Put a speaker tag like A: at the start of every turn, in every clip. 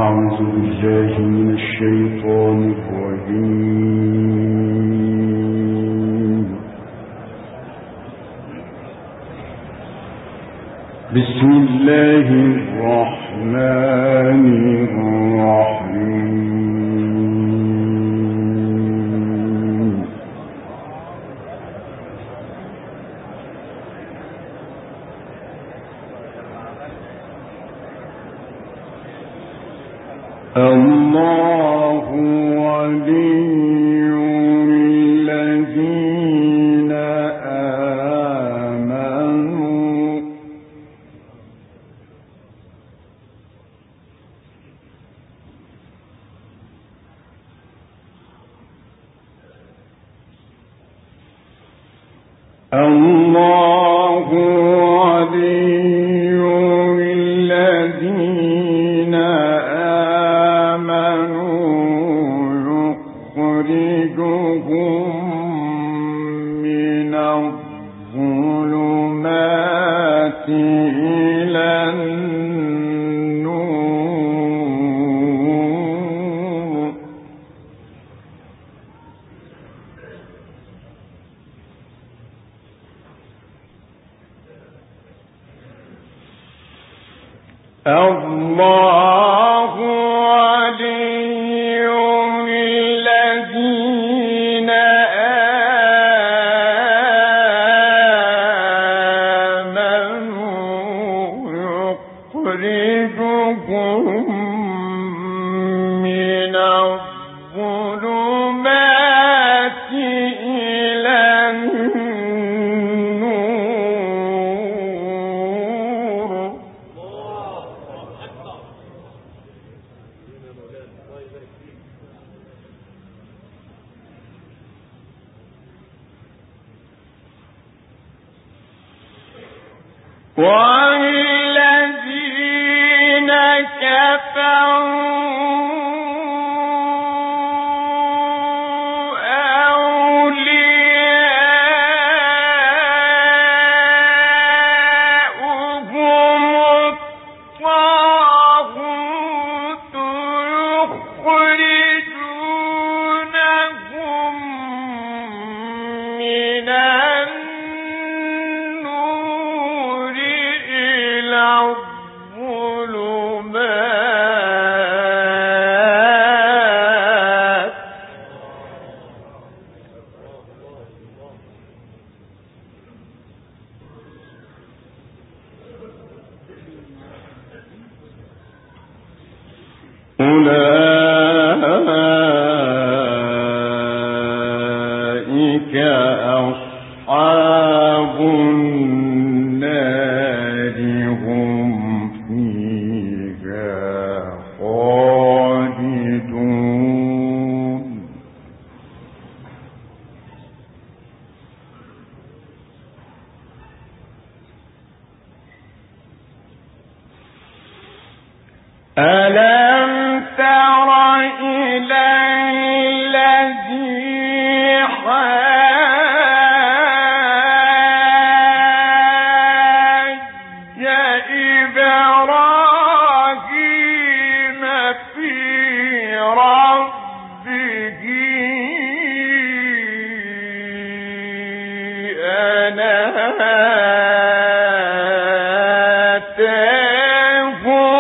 A: أعوذ بالله من الشيطان الرجيم. بسم الله الرحمن الرحيم. الله ولي الذين آمنوا الله ولي الذين يخرجهم من الظلمات إلى النور. الله ولي الذين آمنوا يخرجهم من الظلمات إلى النور. والذين كفروا أولياؤهم الطاغوت يخرجونهم من النور إلى الظلمات. أولئك أصحاب النار هم فيها خالدون. ألم تر إلى الذي حاج إبراهيم في ربه أن آتاه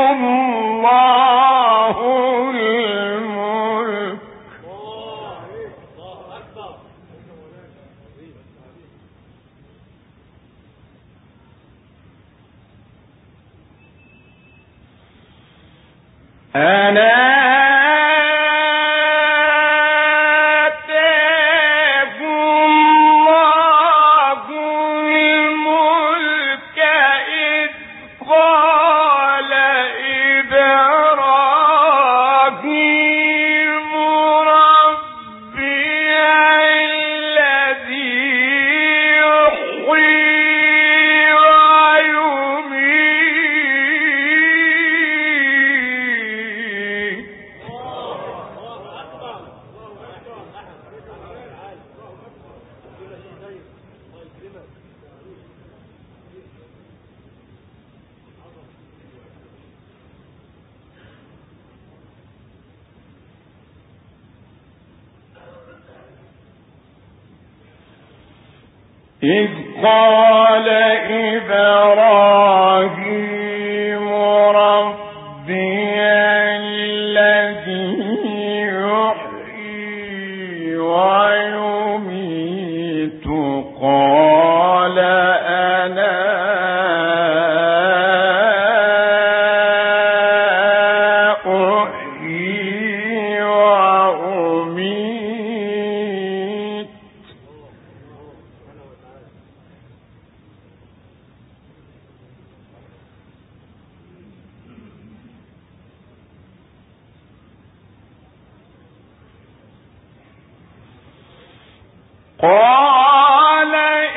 A: الله الملك أن آتاه الله الملك إذ قال إبراهيم ربي الذي يحيي ويميت إذ قال إبراهيم ربي الذي يحيي ويميت قال أنا أحيي وأميت قال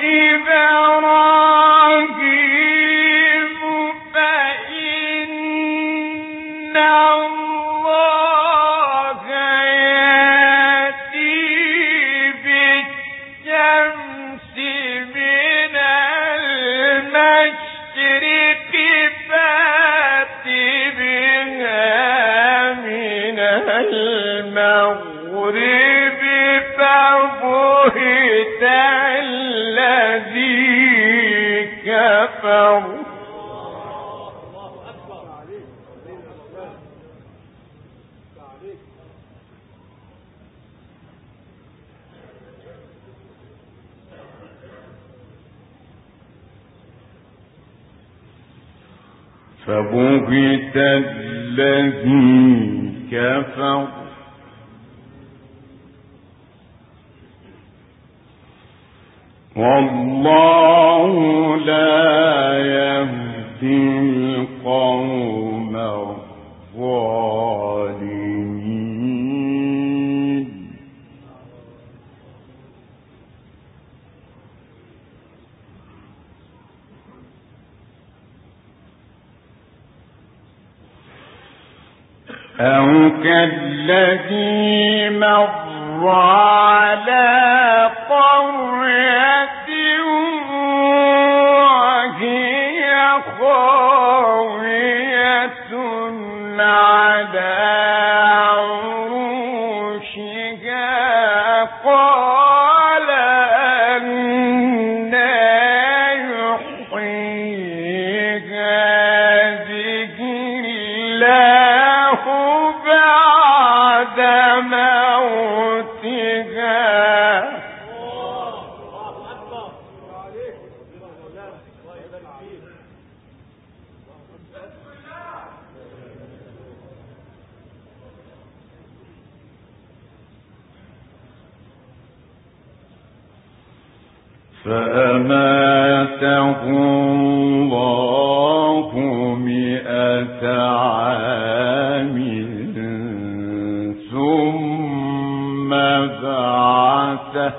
A: إبراهيم فإن الله يأتي بالشمس من المشرق فأت بها من المغرب فبهت الذي كفر فبهت الذي كفر والله لا يهدي القوم الظالمين أو كالذي مر على قرية وهي خاوية على عروشها قال أنى يحيي هذه الله بعد موتها فأماته الله 100 عام ثم بعثه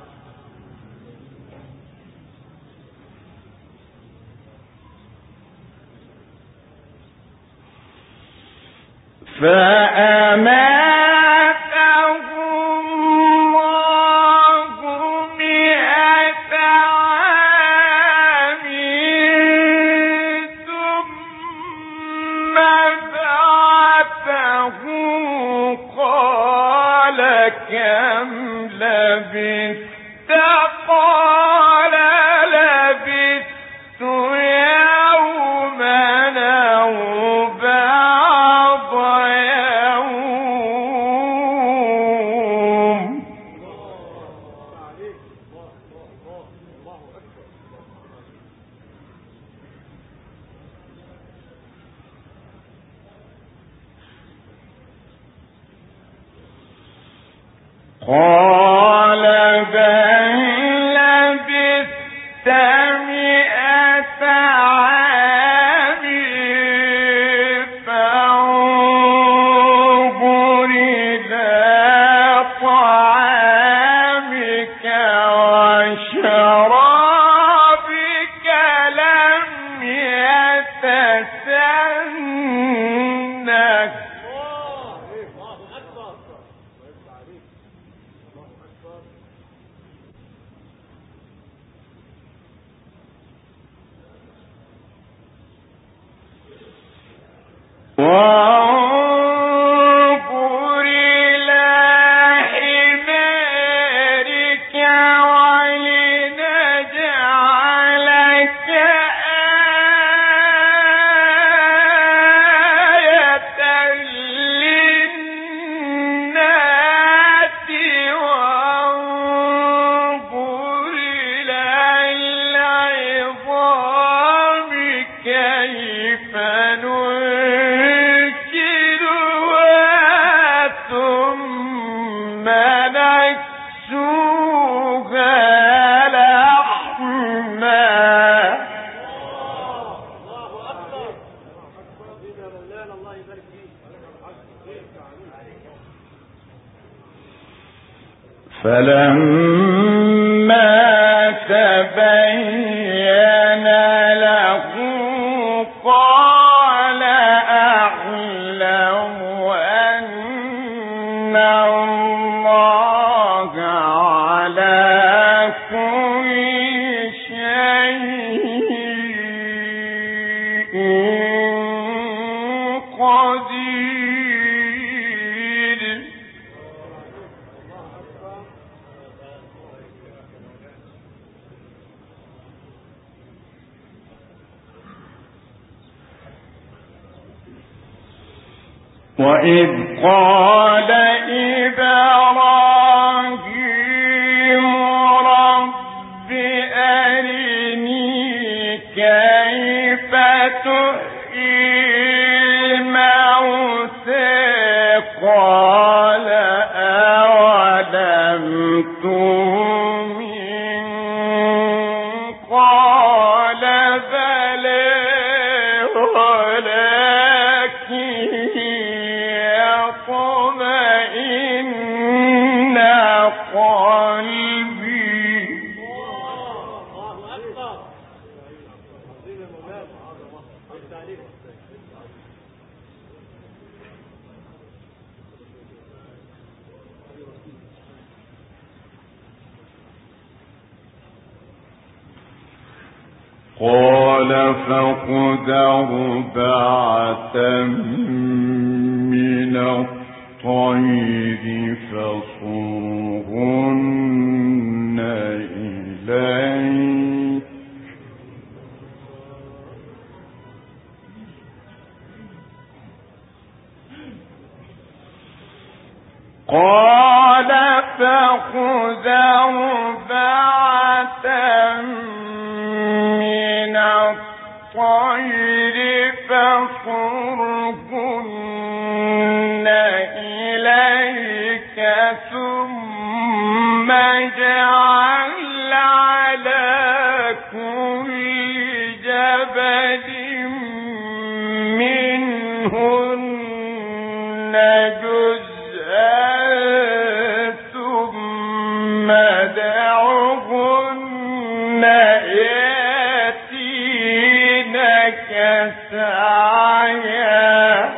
A: كم لبثت قال لبثت يوما أو بعض يوم قال بل لبثت 100 عام فانظر إلى طعامك وشرابك لم يتسنه وانظر إلى حمارك ولنجعلك فلما تبين له قال أعلم أن الله على كل شيء قدير. وإذ قال إبراهيم رب أرني كيف تحيي الموتى قال أولم تؤمن قال بلى ولكن يطمئن قلبي. قال فخذ أربعة من الطير فصرهن إليك قال فخذ أربعة من الطير فصرهن إليك ثم اجعل على كل جبل منهن جزءا ثم دعهن يأتينك سعيا.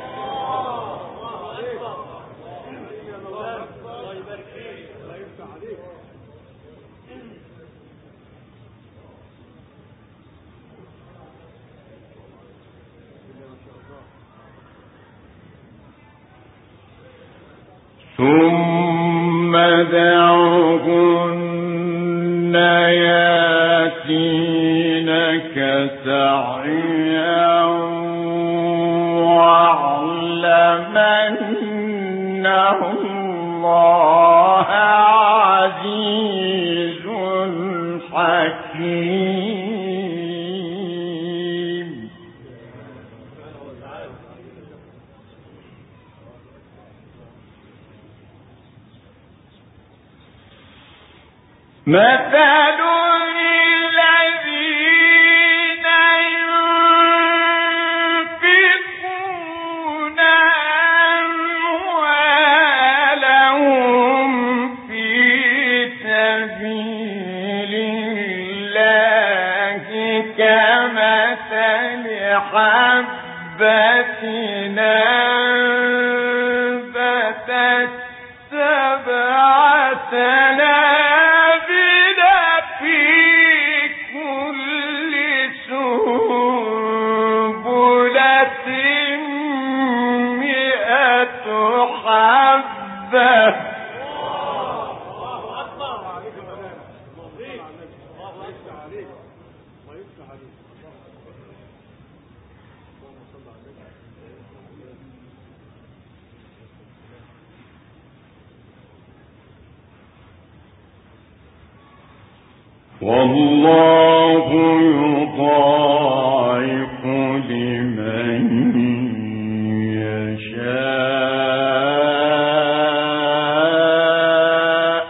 A: ثم دعهن ياتينك سعيا واعلم أن الله عزيز حكيم. مثل الذين ينفقون أموالهم في سبيل الله كمثل حبة أنبتت سبع سنابل في كل سنبلة 100 حبة. والله يضاعف لمن يشاء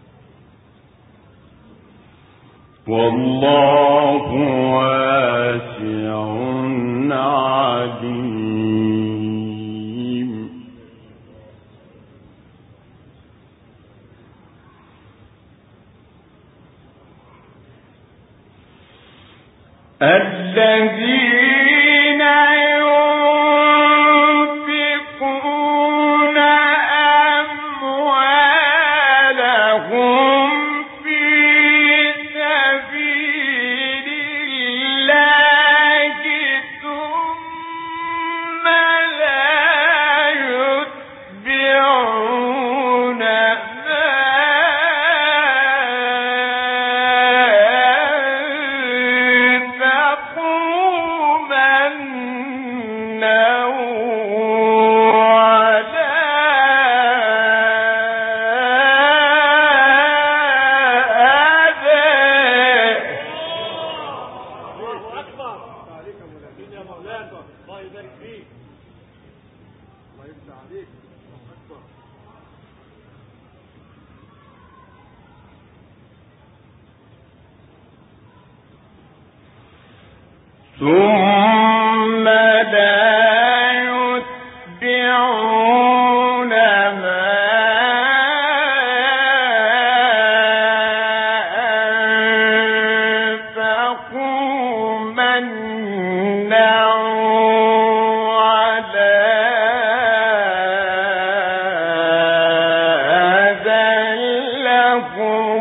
A: والله واسع الذين ينفقون أموالهم في سبيل الله ثم لا يتبعون ثم لا يتبعون ما أنفقوا منا ولا أذى لهم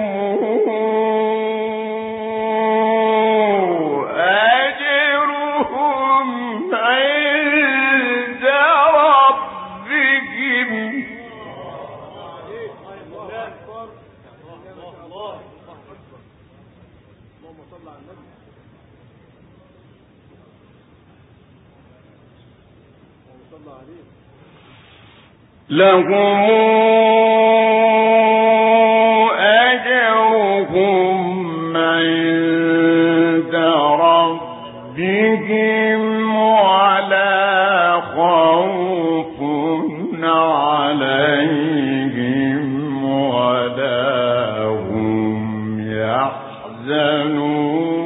A: لهم أجرهم عند ربهم ولا خوف عليهم ولا هم يحزنون.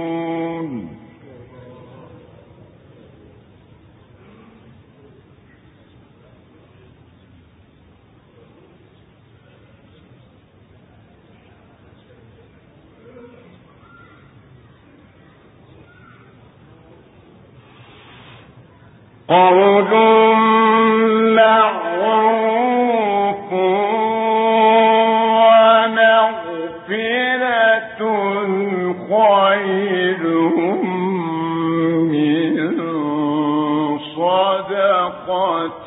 A: قول معروف ومغفرة خير من صدقة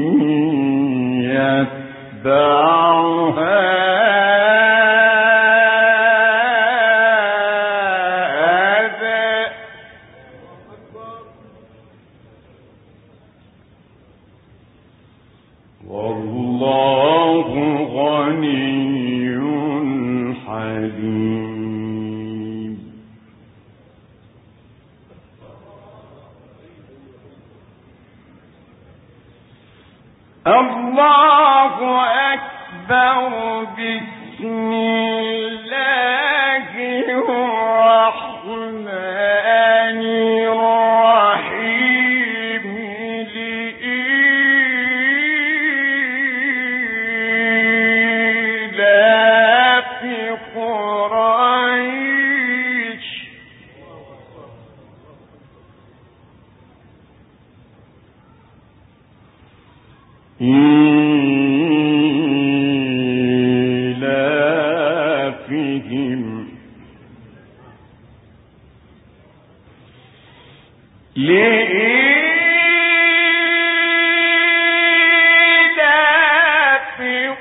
A: يتبعها والله غني حليم. الله أكبر. بسم الله الرحمن الرحيم. لإيلاف قريش إيلافهم لإيلاف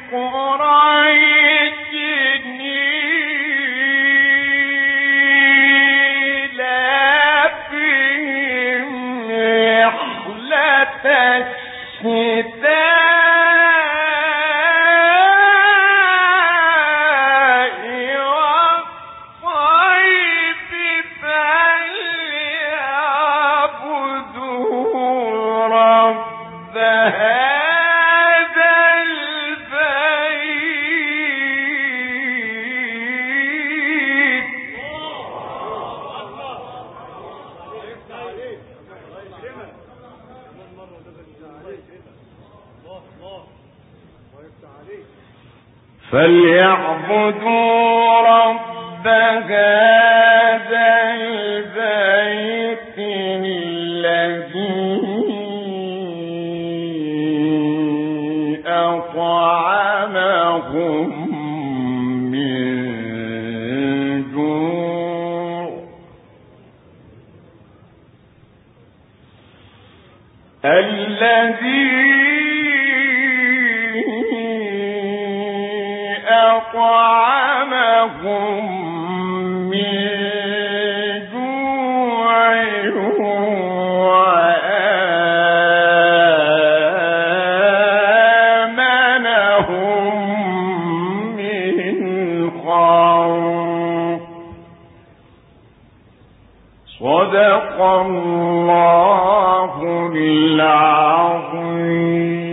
A: قريش إيلافهم رحلة الشتاء والصيف فليعبدوا رب هذا البيت. فليعبدوا رب هذا البيت الذي أطعمهم من جوع وآمنهم من خوف. صدق الله العظيم.